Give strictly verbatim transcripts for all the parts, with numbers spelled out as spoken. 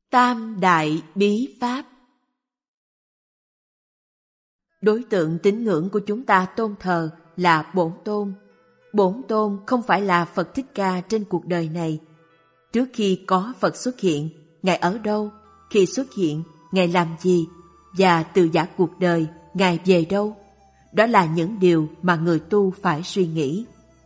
Tam đại bí pháp. Đối tượng tín ngưỡng của chúng ta tôn thờ là Bổn Tôn. Bổn Tôn không phải là Phật Thích Ca trên cuộc đời này. Trước khi có Phật xuất hiện, Ngài ở đâu? Khi xuất hiện, Ngài làm gì? Và từ giã cuộc đời, Ngài về đâu? Đó là những điều mà người tu phải suy nghĩ.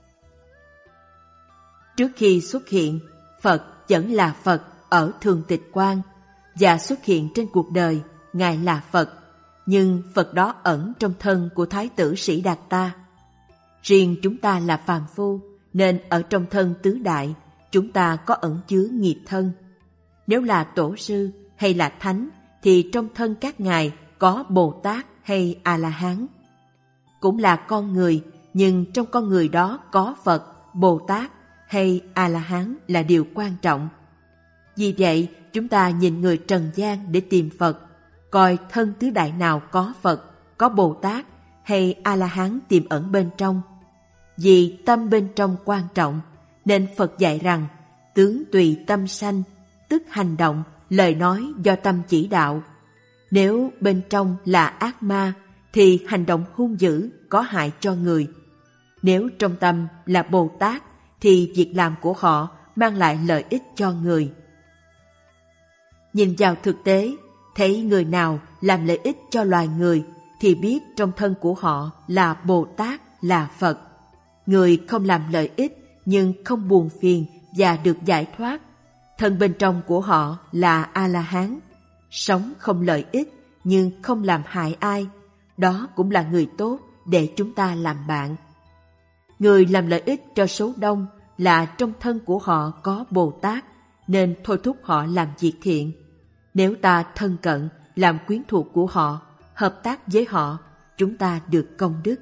Trước khi xuất hiện, Phật vẫn là Phật ở Thường Tịch Quan, và xuất hiện trên cuộc đời, Ngài là Phật, nhưng Phật đó ẩn trong thân của Thái tử Sĩ Đạt Ta. Riêng chúng ta là phàm phu, nên ở trong thân tứ đại, chúng ta có ẩn chứa nghiệp thân. Nếu là tổ sư hay là thánh, thì trong thân các ngài có Bồ Tát hay A-la-hán. Cũng là con người, nhưng trong con người đó có Phật, Bồ Tát hay A-la-hán là điều quan trọng. Vì vậy, chúng ta nhìn người trần gian để tìm Phật, coi thân tứ đại nào có Phật, có Bồ Tát hay A-la-hán tiềm ẩn bên trong. Vì tâm bên trong quan trọng, nên Phật dạy rằng tướng tùy tâm sanh, tức hành động, lời nói do tâm chỉ đạo. Nếu bên trong là ác ma, thì hành động hung dữ có hại cho người. Nếu trong tâm là Bồ Tát, thì việc làm của họ mang lại lợi ích cho người. Nhìn vào thực tế, thấy người nào làm lợi ích cho loài người, thì biết trong thân của họ là Bồ Tát, là Phật. Người không làm lợi ích nhưng không buồn phiền và được giải thoát, thân bên trong của họ là A-la-hán. Sống không lợi ích nhưng không làm hại ai, đó cũng là người tốt để chúng ta làm bạn. Người làm lợi ích cho số đông là trong thân của họ có Bồ Tát, nên thôi thúc họ làm việc thiện. Nếu ta thân cận, làm quyến thuộc của họ, hợp tác với họ, chúng ta được công đức.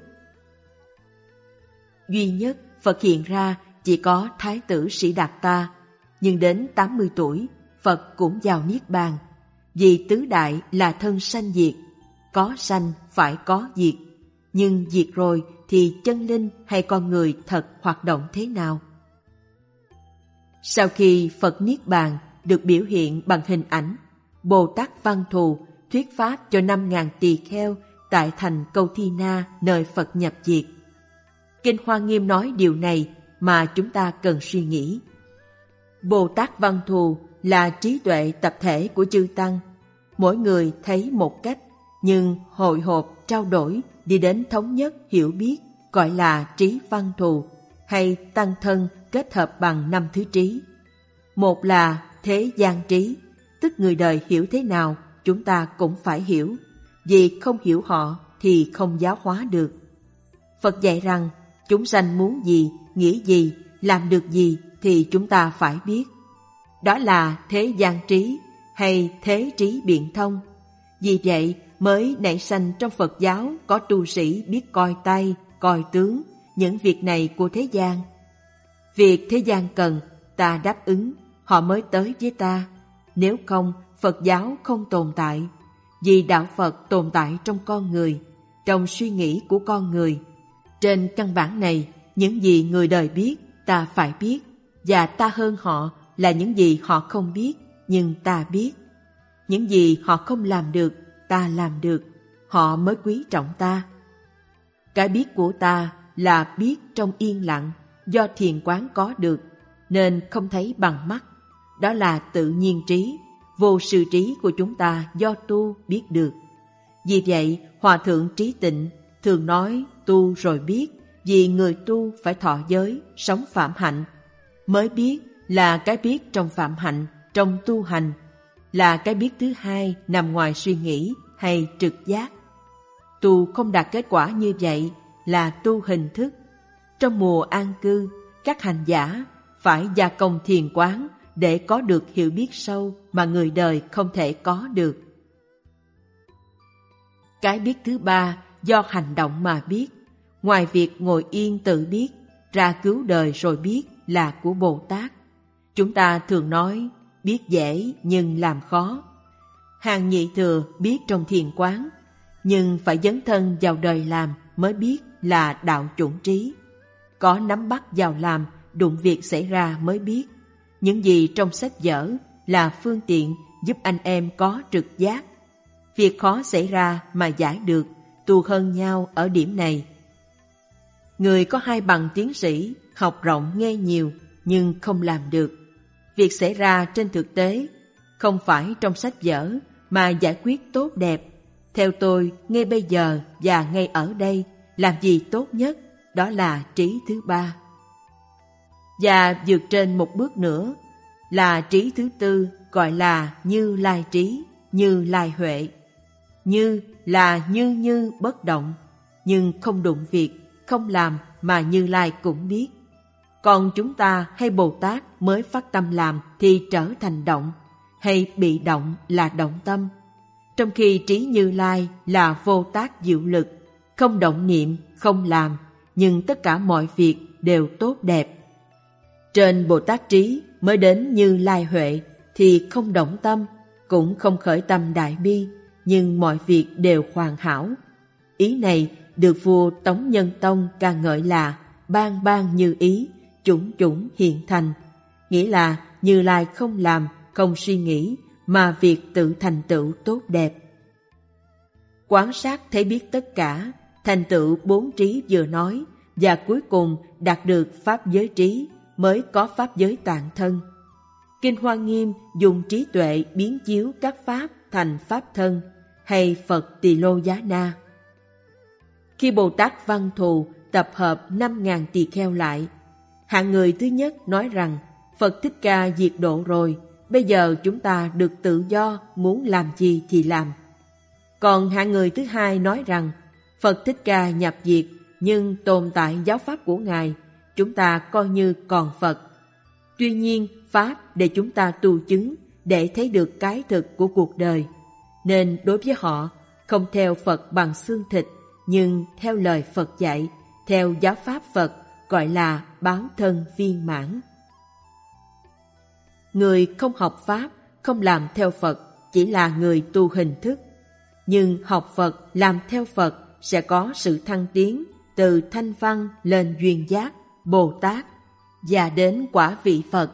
Duy nhất Phật hiện ra chỉ có Thái tử Sĩ Đạt Ta, nhưng đến tám mươi tuổi, Phật cũng vào Niết Bàn. Vì tứ đại là thân sanh diệt, có sanh phải có diệt, nhưng diệt rồi thì chân linh hay con người thật hoạt động thế nào? Sau khi Phật Niết Bàn được biểu hiện bằng hình ảnh, Bồ Tát Văn Thù thuyết pháp cho năm ngàn tỳ kheo tại thành Câu Thi Na nơi Phật nhập diệt. Kinh Hoa Nghiêm nói điều này mà chúng ta cần suy nghĩ. Bồ Tát Văn Thù là trí tuệ tập thể của chư Tăng. Mỗi người thấy một cách, nhưng hội họp trao đổi đi đến thống nhất hiểu biết gọi là trí văn thù, hay tăng thân kết hợp bằng năm thứ trí. Một là thế gian trí, tức người đời hiểu thế nào chúng ta cũng phải hiểu, vì không hiểu họ thì không giáo hóa được. Phật dạy rằng chúng sanh muốn gì, nghĩ gì, làm được gì thì chúng ta phải biết. Đó là thế gian trí hay thế trí biện thông. Vì vậy mới nảy sanh trong Phật giáo có tu sĩ biết coi tay, coi tướng, những việc này của thế gian. Việc thế gian cần, ta đáp ứng, họ mới tới với ta. Nếu không, Phật giáo không tồn tại. Vì đạo Phật tồn tại trong con người, trong suy nghĩ của con người. Trên căn bản này, những gì người đời biết, ta phải biết, và ta hơn họ là những gì họ không biết, nhưng ta biết. Những gì họ không làm được, ta làm được, họ mới quý trọng ta. Cái biết của ta là biết trong yên lặng, do thiền quán có được, nên không thấy bằng mắt. Đó là tự nhiên trí, vô sự trí của chúng ta do tu biết được. Vì vậy, Hòa Thượng Trí Tịnh thường nói tu rồi biết, vì người tu phải thọ giới, sống phạm hạnh. Mới biết là cái biết trong phạm hạnh, trong tu hành, là cái biết thứ hai nằm ngoài suy nghĩ hay trực giác. Tu không đạt kết quả như vậy là tu hình thức. Trong mùa an cư, các hành giả phải gia công thiền quán để có được hiểu biết sâu mà người đời không thể có được. Cái biết thứ ba do hành động mà biết, ngoài việc ngồi yên tự biết, ra cứu đời rồi biết là của Bồ Tát. Chúng ta thường nói biết dễ nhưng làm khó. Hàng nhị thừa biết trong thiền quán, nhưng phải dấn thân vào đời làm mới biết là đạo chủng trí. Có nắm bắt vào làm, đụng việc xảy ra mới biết. Những gì trong sách vở là phương tiện giúp anh em có trực giác. Việc khó xảy ra mà giải được, tu hơn nhau ở điểm này. Người có hai bằng tiến sĩ, học rộng nghe nhiều, nhưng không làm được. Việc xảy ra trên thực tế, không phải trong sách vở, mà giải quyết tốt đẹp. Theo tôi, ngay bây giờ và ngay ở đây, làm gì tốt nhất, đó là trí thứ ba. Và vượt trên một bước nữa, là trí thứ tư, gọi là Như Lai trí, Như Lai huệ. Như là như như bất động, nhưng không đụng việc, không làm mà Như Lai cũng biết. Còn chúng ta hay Bồ Tát mới phát tâm làm thì trở thành động, hay bị động là động tâm. Trong khi trí Như Lai là vô tác diệu lực, không động niệm, không làm, nhưng tất cả mọi việc đều tốt đẹp. Trên Bồ Tát trí mới đến Như Lai huệ thì không động tâm, cũng không khởi tâm đại bi, nhưng mọi việc đều hoàn hảo. Ý này được vua Tống Nhân Tông ca ngợi là ban ban như ý, chủng chủng hiện thành, nghĩa là Như Lai không làm, không suy nghĩ, mà việc tự thành tựu tốt đẹp. Quán sát thấy biết tất cả, thành tựu bốn trí vừa nói, và cuối cùng đạt được pháp giới trí, mới có pháp giới tạng thân. Kinh Hoa Nghiêm dùng trí tuệ biến chiếu các pháp thành pháp thân, hay Phật Tỳ Lô Giá Na. Khi Bồ Tát Văn Thù tập hợp năm ngàn tỳ kheo lại, hạng người thứ nhất nói rằng Phật Thích Ca diệt độ rồi, bây giờ chúng ta được tự do, muốn làm gì thì làm. Còn hạng người thứ hai nói rằng Phật Thích Ca nhập diệt, nhưng tồn tại giáo pháp của Ngài, chúng ta coi như còn Phật. Tuy nhiên, pháp để chúng ta tu chứng, để thấy được cái thực của cuộc đời. Nên đối với họ, không theo Phật bằng xương thịt, nhưng theo lời Phật dạy, theo giáo pháp Phật, gọi là báo thân viên mãn. Người không học pháp, không làm theo Phật, chỉ là người tu hình thức. Nhưng học Phật, làm theo Phật sẽ có sự thăng tiến từ thanh văn lên duyên giác, Bồ Tát và đến quả vị Phật.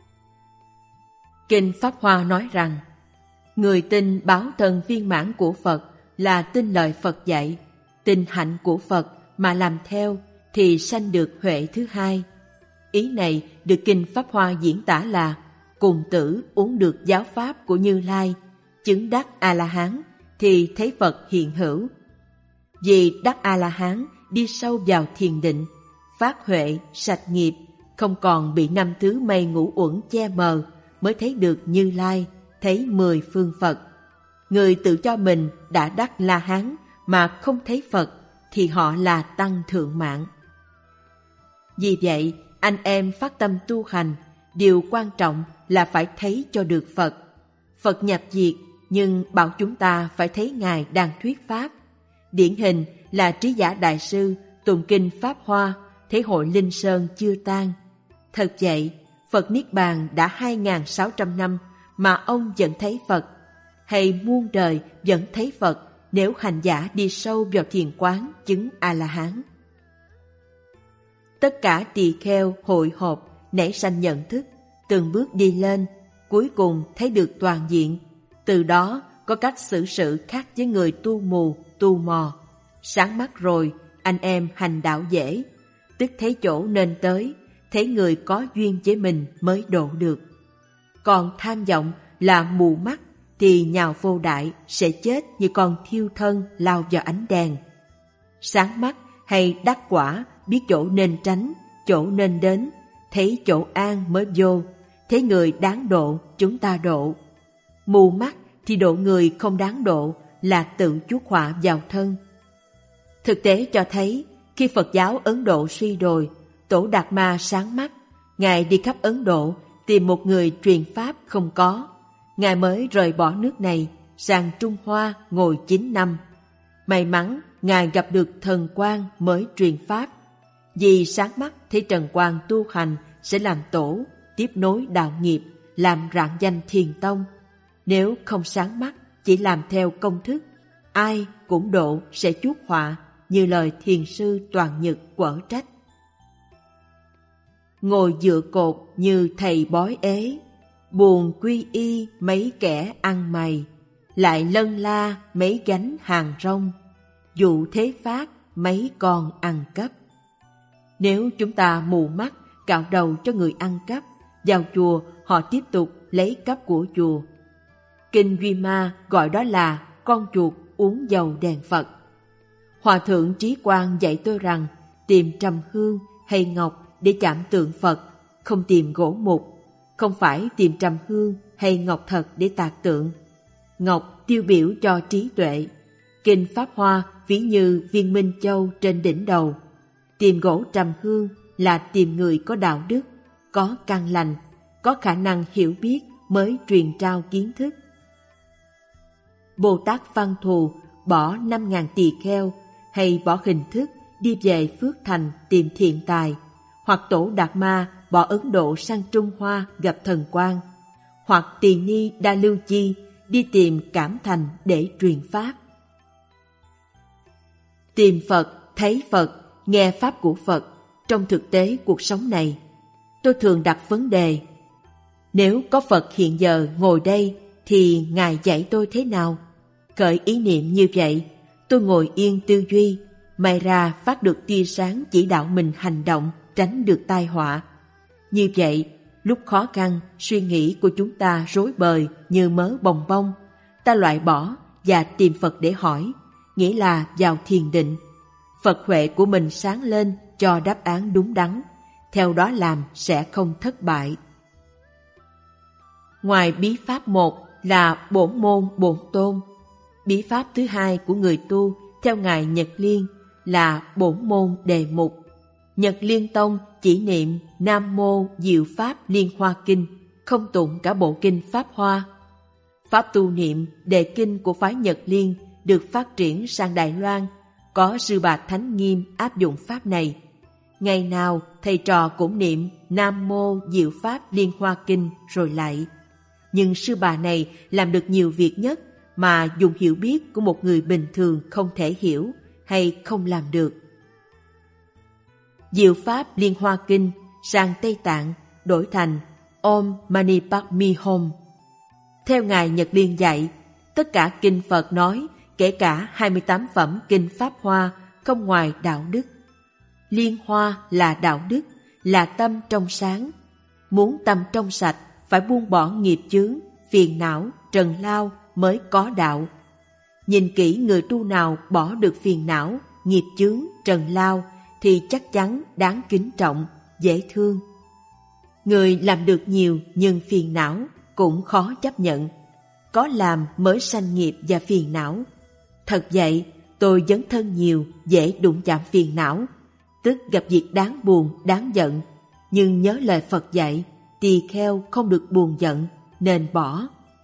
Kinh Pháp Hoa nói rằng, người tin báo thân viên mãn của Phật là tin lời Phật dạy, tin hạnh của Phật mà làm theo thì sanh được huệ thứ hai. Ý này được Kinh Pháp Hoa diễn tả là cùng tử uống được giáo pháp của Như Lai, chứng đắc A-la-hán thì thấy Phật hiện hữu. Vì đắc A-la-hán đi sâu vào thiền định, phát huệ, sạch nghiệp, không còn bị năm thứ mây ngũ uẩn che mờ, mới thấy được Như Lai, thấy mười phương Phật. Người tự cho mình đã đắc La-hán mà không thấy Phật thì họ là tăng thượng mạng. Vì vậy, anh em phát tâm tu hành, điều quan trọng là phải thấy cho được Phật. Phật nhập diệt, nhưng bảo chúng ta phải thấy Ngài đang thuyết Pháp. Điển hình là Trí Giả Đại Sư tụng kinh Pháp Hoa, thấy hội Linh Sơn chưa tan. Thật vậy, Phật Niết Bàn đã hai nghìn sáu trăm năm mà ông vẫn thấy Phật, hay muôn đời vẫn thấy Phật nếu hành giả đi sâu vào thiền quán chứng A-la-hán. Tất cả tỳ kheo hội họp, nảy sanh nhận thức, từng bước đi lên, cuối cùng thấy được toàn diện. Từ đó có cách xử sự khác với người tu mù, tu mò. Sáng mắt rồi, anh em hành đạo dễ, tức thấy chỗ nên tới, thấy người có duyên với mình mới độ được. Còn tham vọng là mù mắt thì nhào vô đại sẽ chết như con thiêu thân lao vào ánh đèn. Sáng mắt hay đắc quả biết chỗ nên tránh, chỗ nên đến, thấy chỗ an mới vô, thấy người đáng độ chúng ta độ. Mù mắt thì độ người không đáng độ là tự chuốc họa vào thân. Thực tế cho thấy khi Phật giáo Ấn Độ suy đồi, Tổ Đạt Ma sáng mắt, Ngài đi khắp Ấn Độ tìm một người truyền pháp không có. Ngài mới rời bỏ nước này sang Trung Hoa ngồi chín năm. May mắn Ngài gặp được Thần Quang mới truyền pháp. Vì sáng mắt thấy Trần Quang tu hành sẽ làm tổ, tiếp nối đạo nghiệp, làm rạng danh thiền tông. Nếu không sáng mắt, chỉ làm theo công thức, ai cũng độ sẽ chuốc họa, như lời thiền sư Toàn Nhật quở trách. Ngồi dựa cột như thầy bói ế, Buồn quy y mấy kẻ ăn mày, lại lân la mấy gánh hàng rong, dụ thế phát mấy con ăn cắp. Nếu chúng ta mù mắt cạo đầu cho người ăn cắp, vào chùa họ tiếp tục lấy cắp của chùa. Kinh Duy Ma gọi đó là con chuột uống dầu đèn Phật. Hòa thượng Trí Quang dạy tôi rằng tìm trầm hương hay ngọc để chạm tượng Phật, không tìm gỗ mục. Không phải tìm trầm hương hay ngọc thật để tạc tượng. Ngọc tiêu biểu cho trí tuệ. Kinh Pháp Hoa ví như viên minh châu trên đỉnh đầu. Tìm gỗ trầm hương là tìm người có đạo đức, có căn lành, có khả năng hiểu biết mới truyền trao kiến thức. Bồ Tát Văn Thù bỏ năm ngàn tỳ kheo hay bỏ hình thức đi về Phước Thành tìm thiện tài, hoặc Tổ Đạt Ma bỏ Ấn Độ sang Trung Hoa gặp thần quang, hoặc Tỳ Ni Đa Lưu Chi đi tìm Cảm Thành để truyền Pháp. Tìm Phật, thấy Phật, nghe Pháp của Phật trong thực tế cuộc sống này. Tôi thường đặt vấn đề, nếu có Phật hiện giờ ngồi đây thì Ngài dạy tôi thế nào? Khởi ý niệm như vậy, tôi ngồi yên tư duy, may ra phát được tia sáng chỉ đạo mình hành động, tránh được tai họa. Như vậy, lúc khó khăn, suy nghĩ của chúng ta rối bời như mớ bồng bông. Ta loại bỏ và tìm Phật để hỏi, nghĩa là vào thiền định. Phật huệ của mình sáng lên cho đáp án đúng đắn, theo đó làm sẽ không thất bại. Ngoài bí pháp một là bổn môn bổn tôn, bí pháp thứ hai của người tu theo Ngài Nhật Liên là bổn môn đề mục. Nhật Liên Tông chỉ niệm Nam Mô Diệu Pháp Liên Hoa Kinh, không tụng cả bộ kinh Pháp Hoa. Pháp tu niệm đề kinh của phái Nhật Liên được phát triển sang Đài Loan, có Sư Bà Thánh Nghiêm áp dụng pháp này. Ngày nào thầy trò cũng niệm Nam Mô Diệu Pháp Liên Hoa Kinh rồi lại. Nhưng Sư Bà này làm được nhiều việc nhất mà dùng hiểu biết của một người bình thường không thể hiểu hay không làm được. Diệu Pháp Liên Hoa Kinh sang Tây Tạng đổi thành Om Mani Padme Hum. Theo Ngài Nhật Liên dạy, tất cả kinh Phật nói, kể cả hai mươi tám phẩm kinh Pháp Hoa, không ngoài đạo đức. Liên Hoa là đạo đức, là tâm trong sáng. Muốn tâm trong sạch, phải buông bỏ nghiệp chướng, phiền não, trần lao mới có đạo. Nhìn kỹ người tu nào bỏ được phiền não, nghiệp chướng, trần lao thì chắc chắn đáng kính trọng, dễ thương. Người làm được nhiều nhưng phiền não cũng khó chấp nhận. Có làm mới sanh nghiệp và phiền não. Thật vậy, tôi dấn thân nhiều, dễ đụng chạm phiền não, tức gặp việc đáng buồn, đáng giận. Nhưng nhớ lời Phật dạy, tỳ kheo không được buồn giận, nên bỏ.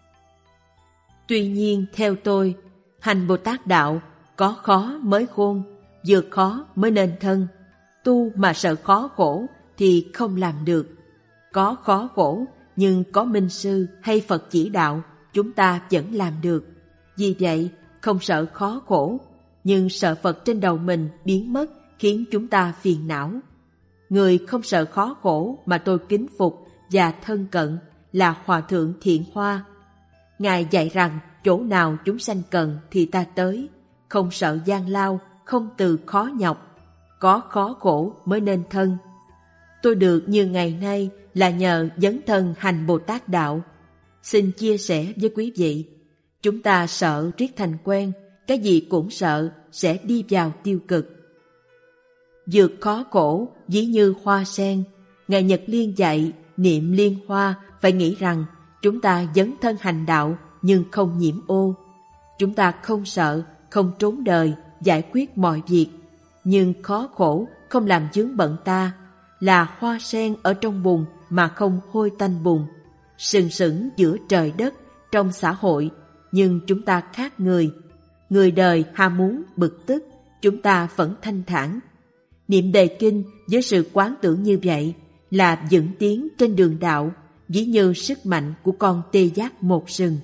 Tuy nhiên, theo tôi, hành Bồ Tát Đạo có khó mới khôn, vượt khó mới nên thân. Tu mà sợ khó khổ thì không làm được. Có khó khổ, nhưng có minh sư hay Phật chỉ đạo, chúng ta vẫn làm được. Vì vậy, không sợ khó khổ, nhưng sợ Phật trên đầu mình biến mất khiến chúng ta phiền não. Người không sợ khó khổ mà tôi kính phục và thân cận là Hòa Thượng Thiện Hoa. Ngài dạy rằng chỗ nào chúng sanh cần thì ta tới, không sợ gian lao, không từ khó nhọc. Có khó khổ mới nên thân. Tôi được như ngày nay là nhờ dấn thân hành Bồ Tát Đạo. Xin chia sẻ với quý vị, chúng ta sợ riết thành quen, cái gì cũng sợ sẽ đi vào tiêu cực. Vượt khó khổ ví như hoa sen. Ngài Nhật Liên dạy niệm liên hoa phải nghĩ rằng chúng ta dấn thân hành đạo nhưng không nhiễm ô. Chúng ta không sợ, không trốn đời, giải quyết mọi việc. Nhưng khó khổ không làm chướng bận ta, là hoa sen ở trong bùn mà không hôi tanh bùn, sừng sững giữa trời đất trong xã hội. Nhưng chúng ta khác người. Người đời ham muốn bực tức, chúng ta vẫn thanh thản. Niệm đề kinh với sự quán tưởng như vậy là vững tiến trên đường đạo, ví như sức mạnh của con tê giác một sừng.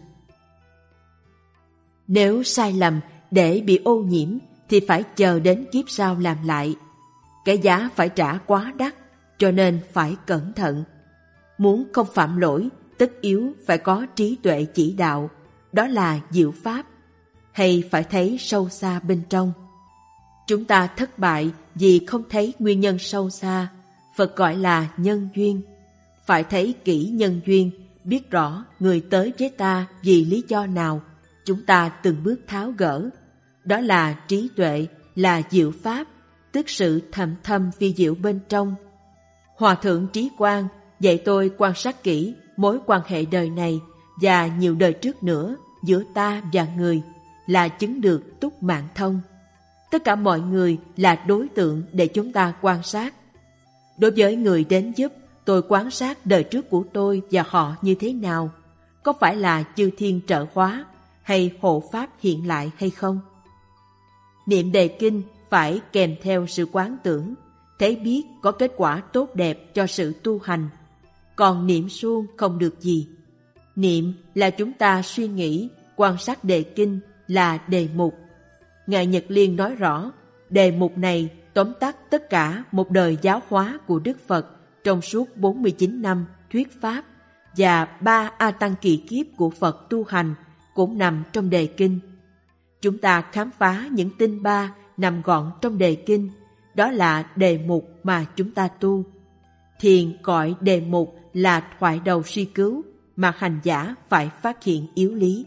Nếu sai lầm để bị ô nhiễm thì phải chờ đến kiếp sau làm lại. Cái giá phải trả quá đắt, cho nên phải cẩn thận. Muốn không phạm lỗi, tất yếu phải có trí tuệ chỉ đạo, đó là diệu pháp, hay phải thấy sâu xa bên trong? Chúng ta thất bại vì không thấy nguyên nhân sâu xa, Phật gọi là nhân duyên. Phải thấy kỹ nhân duyên, biết rõ người tới với ta vì lý do nào, chúng ta từng bước tháo gỡ. Đó là trí tuệ, là diệu pháp, tức sự thầm thâm phi diệu bên trong. Hòa thượng Trí Quang dạy tôi quan sát kỹ mối quan hệ đời này và nhiều đời trước nữa giữa ta và người, là chứng được túc mạng thông. Tất cả mọi người là đối tượng để chúng ta quan sát. Đối với người đến giúp, tôi quan sát đời trước của tôi và họ như thế nào, có phải là chư thiên trợ hóa hay hộ pháp hiện lại hay không? Niệm đề kinh phải kèm theo sự quán tưởng, thấy biết có kết quả tốt đẹp cho sự tu hành. Còn niệm suông không được gì. Niệm là chúng ta suy nghĩ, quan sát đề kinh là đề mục. Ngài Nhật Liên nói rõ, đề mục này tóm tắt tất cả một đời giáo hóa của Đức Phật trong suốt bốn mươi chín năm thuyết pháp, và ba A Tăng kỳ kiếp của Phật tu hành cũng nằm trong đề kinh. Chúng ta khám phá những tinh ba nằm gọn trong đề kinh, đó là đề mục mà chúng ta tu. Thiền gọi đề mục là thoại đầu suy cứu, mà hành giả phải phát hiện yếu lý.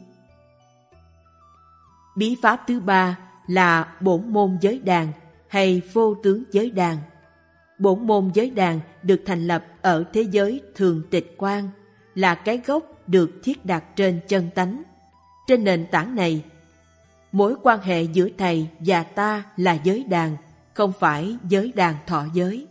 Bí pháp thứ ba là bổn môn giới đàn hay vô tướng giới đàn. Bổn môn giới đàn được thành lập ở thế giới thường tịch quan, là cái gốc được thiết đặt trên chân tánh. Trên nền tảng này, mối quan hệ giữa thầy và ta là giới đàn, không phải giới đàn thọ giới.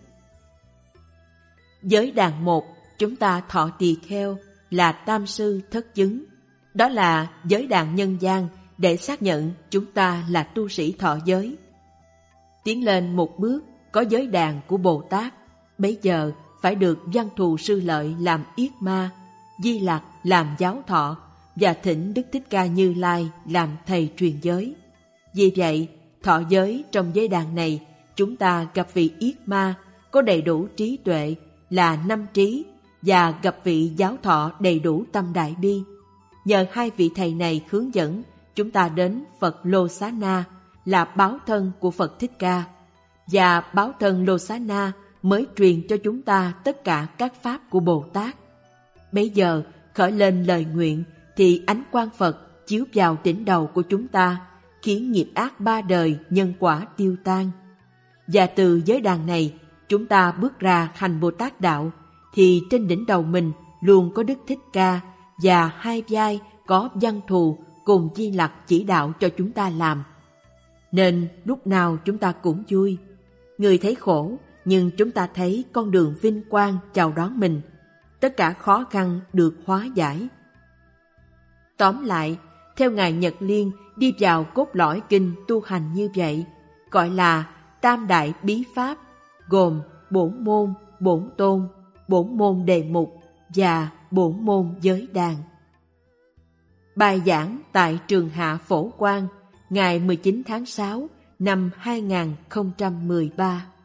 Giới đàn một, chúng ta thọ tỳ kheo, là tam sư thất chứng. Đó là giới đàn nhân gian để xác nhận chúng ta là tu sĩ thọ giới. Tiến lên một bước, có giới đàn của Bồ Tát, bấy giờ phải được Văn Thù Sư Lợi làm yết ma, Di Lặc làm giáo thọ, và thỉnh Đức Thích Ca Như Lai làm thầy truyền giới. Vì vậy, thọ giới trong giới đàn này, chúng ta gặp vị yết ma có đầy đủ trí tuệ là năm trí, và gặp vị giáo thọ đầy đủ tâm đại bi. Nhờ hai vị thầy này hướng dẫn, chúng ta đến Phật Lô Xá Na, là báo thân của Phật Thích Ca, và báo thân Lô Xá Na mới truyền cho chúng ta tất cả các pháp của Bồ Tát. Bấy giờ khởi lên lời nguyện, thì ánh quang Phật chiếu vào đỉnh đầu của chúng ta, khiến nghiệp ác ba đời nhân quả tiêu tan. Và từ giới đàn này, chúng ta bước ra hành Bồ Tát đạo, thì trên đỉnh đầu mình luôn có Đức Thích Ca, và hai vai có Văn Thù cùng Di Lặc chỉ đạo cho chúng ta làm. Nên lúc nào chúng ta cũng vui. Người thấy khổ, nhưng chúng ta thấy con đường vinh quang chào đón mình. Tất cả khó khăn được hóa giải. Tóm lại, theo Ngài Nhật Liên đi vào cốt lõi kinh tu hành như vậy, gọi là tam đại bí pháp, gồm bổn môn, bổn tôn, bổn môn đề mục và bổn môn giới đàn. Bài giảng tại Trường Hạ Phổ Quang, ngày mười chín tháng sáu năm hai nghìn không trăm mười ba.